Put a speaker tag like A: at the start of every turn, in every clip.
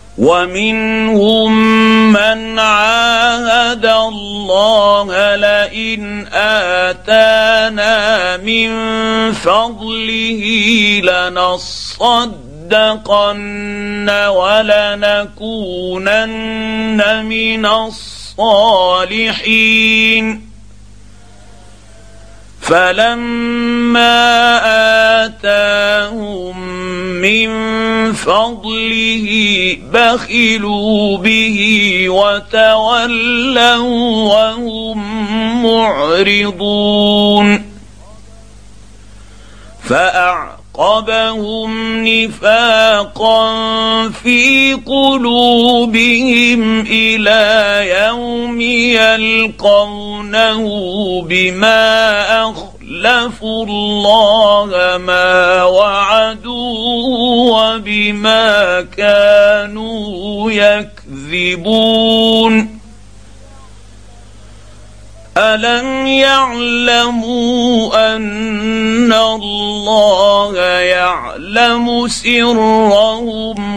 A: ومنهم من عاهد الله لئن آتانا من فضله لنصدقن ولنكونن من الصالحين فلما آتاهم من فضله بخلوا به وتولوا وهم معرضون فأعقبهم نفاقا في قلوبهم إلى يوم يلقونه بما أخلفوا الله ما وعدوه وبما كانوا يكذبون ألم يعلموا أن الله يعلم سرهم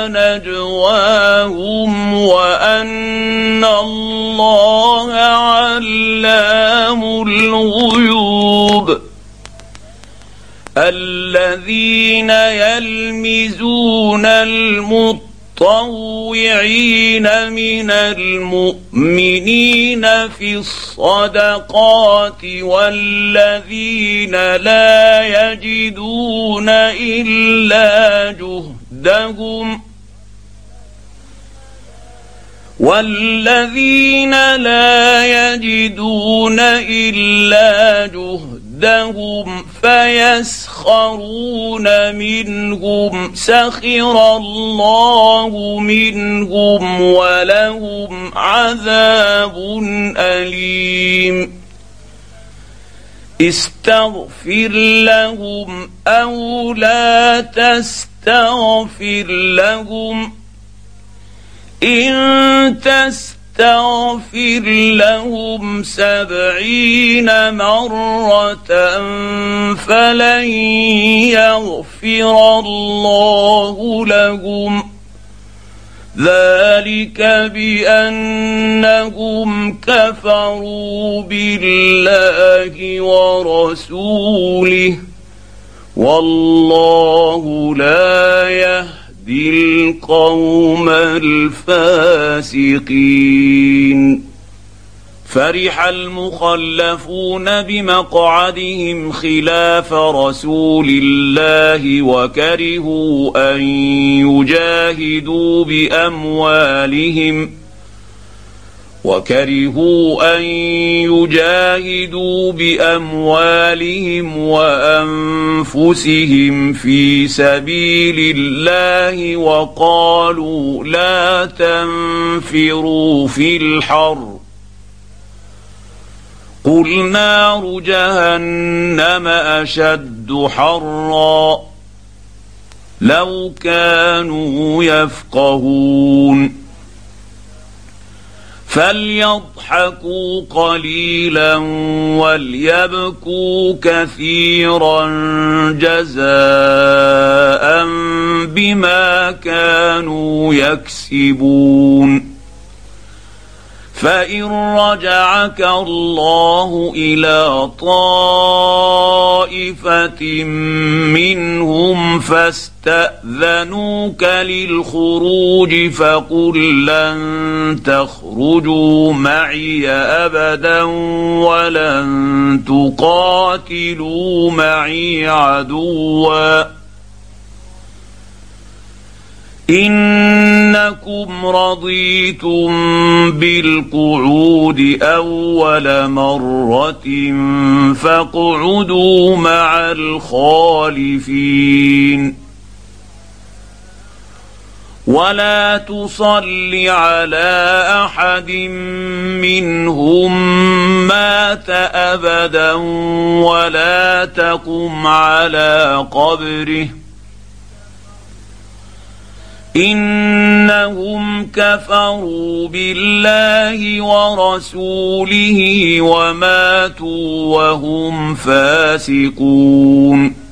A: ونجواهم وأن الله علام الغيوب الذين يلمزون المطوعين من المؤمنين في الصدقات والذين لا يجدون إلا جهدهم فيسخرون منهم سخر الله منهم ولهم عذاب أليم استغفر لهم أو لا تستغفر لهم إن تستغفر لهم 70 مرة فلن يغفر الله لهم ذلك بأنهم كفروا بالله ورسوله والله لا يهدي القوم الفاسقين فرح المخلفون بمقعدهم خلاف رسول الله وكرهوا أن يجاهدوا بأموالهم وأنفسهم في سبيل الله وقالوا لا تنفروا في الحر قل نار جهنم أشد حرا لو كانوا يفقهون فليضحكوا قليلا وليبكوا كثيرا جزاء بما كانوا يكسبون فإن رجعك الله إلى طائفة منهم فاستأذنوك للخروج فقل لن تخرجوا معي أبدا ولن تقاتلوا معي عدوا إنكم رضيتم بالقعود أول مرة فاقعدوا مع الخالفين ولا تصل على أحد منهم مات أبدا ولا تقم على قبره إنهم كفروا بالله ورسوله وماتوا وهم فاسقون